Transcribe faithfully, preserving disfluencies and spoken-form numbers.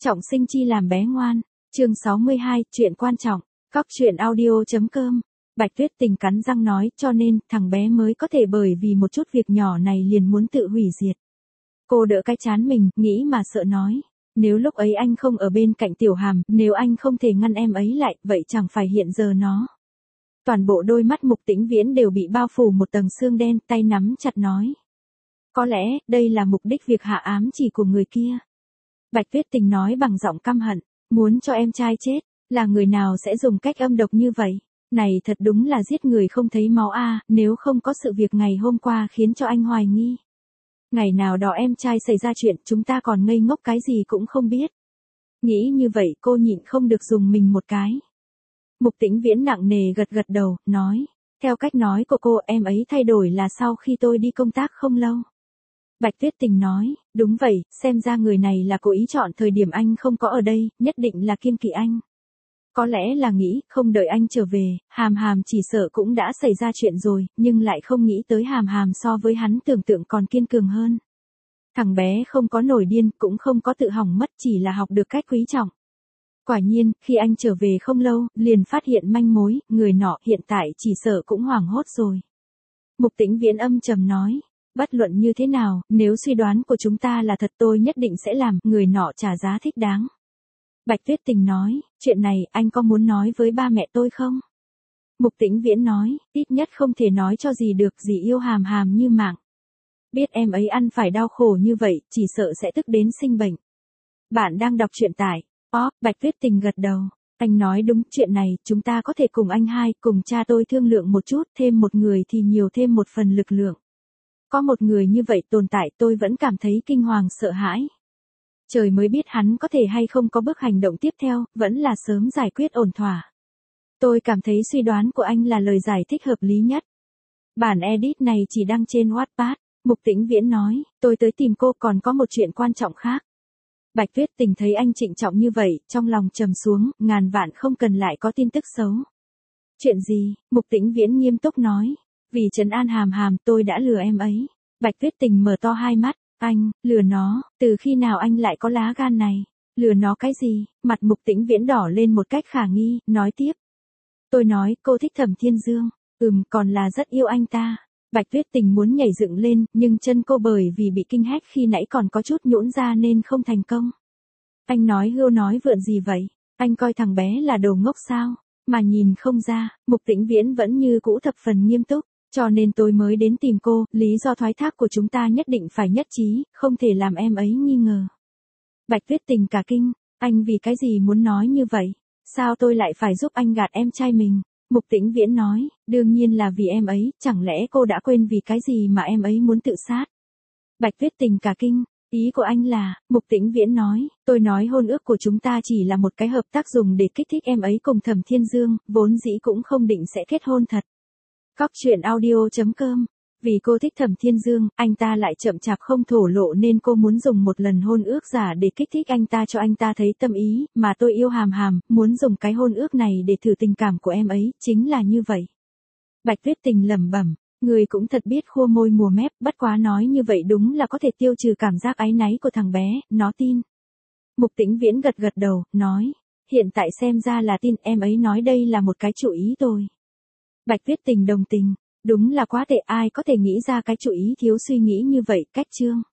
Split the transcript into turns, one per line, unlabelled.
Trọng sinh chi làm bé ngoan. Chương sáu mươi hai, chuyện quan trọng. Cóc truyện audio.com. Bạch Tuyết Tình cắn răng nói, cho nên, thằng bé mới có thể bởi vì một chút việc nhỏ này liền muốn tự hủy diệt. Cô đỡ cái chán mình, nghĩ mà sợ nói. Nếu lúc ấy anh không ở bên cạnh Tiểu Hàm, nếu anh không thể ngăn em ấy lại, vậy chẳng phải hiện giờ nó. Toàn bộ đôi mắt Mục Tĩnh Viễn đều bị bao phủ một tầng sương đen, tay nắm chặt nói. Có lẽ, đây là mục đích việc hạ ám chỉ của người kia. Bạch Tuyết Tình nói bằng giọng căm hận, muốn cho em trai chết, là người nào sẽ dùng cách âm độc như vậy? Này thật đúng là giết người không thấy máu a, nếu không có sự việc ngày hôm qua khiến cho anh hoài nghi. Ngày nào đó em trai xảy ra chuyện chúng ta còn ngây ngốc cái gì cũng không biết. Nghĩ như vậy cô nhịn không được dùng mình một cái. Mục Tĩnh Viễn nặng nề gật gật đầu, nói, theo cách nói của cô em ấy thay đổi là sau khi tôi đi công tác không lâu. Bạch Tuyết Tình nói, đúng vậy, xem ra người này là cố ý chọn thời điểm anh không có ở đây, nhất định là kiêng kỵ anh. Có lẽ là nghĩ, không đợi anh trở về, Hàm Hàm chỉ sợ cũng đã xảy ra chuyện rồi, nhưng lại không nghĩ tới Hàm Hàm so với hắn tưởng tượng còn kiên cường hơn. Thằng bé không có nổi điên, cũng không có tự hỏng mất, chỉ là học được cách quý trọng. Quả nhiên, khi anh trở về không lâu, liền phát hiện manh mối, người nọ hiện tại chỉ sợ cũng hoảng hốt rồi. Mục Tĩnh Viễn âm trầm nói. Bất luận như thế nào, nếu suy đoán của chúng ta là thật tôi nhất định sẽ làm, người nọ trả giá thích đáng. Bạch Tuyết Tình nói, chuyện này anh có muốn nói với ba mẹ tôi không? Mục Tĩnh Viễn nói, ít nhất không thể nói cho gì được, gì yêu Hàm Hàm như mạng. Biết em ấy ăn phải đau khổ như vậy, chỉ sợ sẽ tức đến sinh bệnh. Bạn đang đọc truyện tại, ó, Bạch Tuyết Tình gật đầu. Anh nói đúng, chuyện này, chúng ta có thể cùng anh hai, cùng cha tôi thương lượng một chút, thêm một người thì nhiều thêm một phần lực lượng. Có một người như vậy tồn tại tôi vẫn cảm thấy kinh hoàng sợ hãi. Trời mới biết hắn có thể hay không có bước hành động tiếp theo, vẫn là sớm giải quyết ổn thỏa. Tôi cảm thấy suy đoán của anh là lời giải thích hợp lý nhất. Bản edit này chỉ đăng trên Wattpad, Mục Tĩnh Viễn nói, tôi tới tìm cô còn có một chuyện quan trọng khác. Bạch Tuyết Tình thấy anh trịnh trọng như vậy, trong lòng trầm xuống, ngàn vạn không cần lại có tin tức xấu. Chuyện gì? Mục Tĩnh Viễn nghiêm túc nói. Vì trấn an Hàm Hàm tôi đã lừa em ấy. Bạch Tuyết Tình mở to hai mắt, anh, lừa nó, từ khi nào anh lại có lá gan này? Lừa nó cái gì? Mặt Mục Tĩnh Viễn đỏ lên một cách khả nghi, nói tiếp. Tôi nói, cô thích Thẩm Thiên Dương, ừm, còn là rất yêu anh ta. Bạch Tuyết Tình muốn nhảy dựng lên, nhưng chân cô bởi vì bị kinh hét khi nãy còn có chút nhũn ra nên không thành công. Anh nói hưu nói vượn gì vậy? Anh coi thằng bé là đồ ngốc sao? Mà nhìn không ra, Mục Tĩnh Viễn vẫn như cũ thập phần nghiêm túc. Cho nên tôi mới đến tìm cô, lý do thoái thác của chúng ta nhất định phải nhất trí, không thể làm em ấy nghi ngờ. Bạch Tuyết Tình cả kinh, anh vì cái gì muốn nói như vậy? Sao tôi lại phải giúp anh gạt em trai mình? Mục Tĩnh Viễn nói, đương nhiên là vì em ấy, chẳng lẽ cô đã quên vì cái gì mà em ấy muốn tự sát? Bạch Tuyết Tình cả kinh, ý của anh là, Mục Tĩnh Viễn nói, tôi nói hôn ước của chúng ta chỉ là một cái hợp tác dùng để kích thích em ấy cùng Thẩm Thiên Dương, vốn dĩ cũng không định sẽ kết hôn thật. Cóc truyện audio.com. Vì cô thích Thẩm Thiên Dương, anh ta lại chậm chạp không thổ lộ nên cô muốn dùng một lần hôn ước giả để kích thích anh ta cho anh ta thấy tâm ý, mà tôi yêu Hàm Hàm, muốn dùng cái hôn ước này để thử tình cảm của em ấy, chính là như vậy. Bạch Tuyết Tình lẩm bẩm, người cũng thật biết khua môi mùa mép, bất quá nói như vậy đúng là có thể tiêu trừ cảm giác áy náy của thằng bé, nó tin. Mục Tĩnh Viễn gật gật đầu, nói, hiện tại xem ra là tin, em ấy nói đây là một cái chủ ý rồi. Bạch Tuyết Tình đồng tình, đúng là quá tệ, ai có thể nghĩ ra cái chủ ý thiếu suy nghĩ như vậy, cách chương.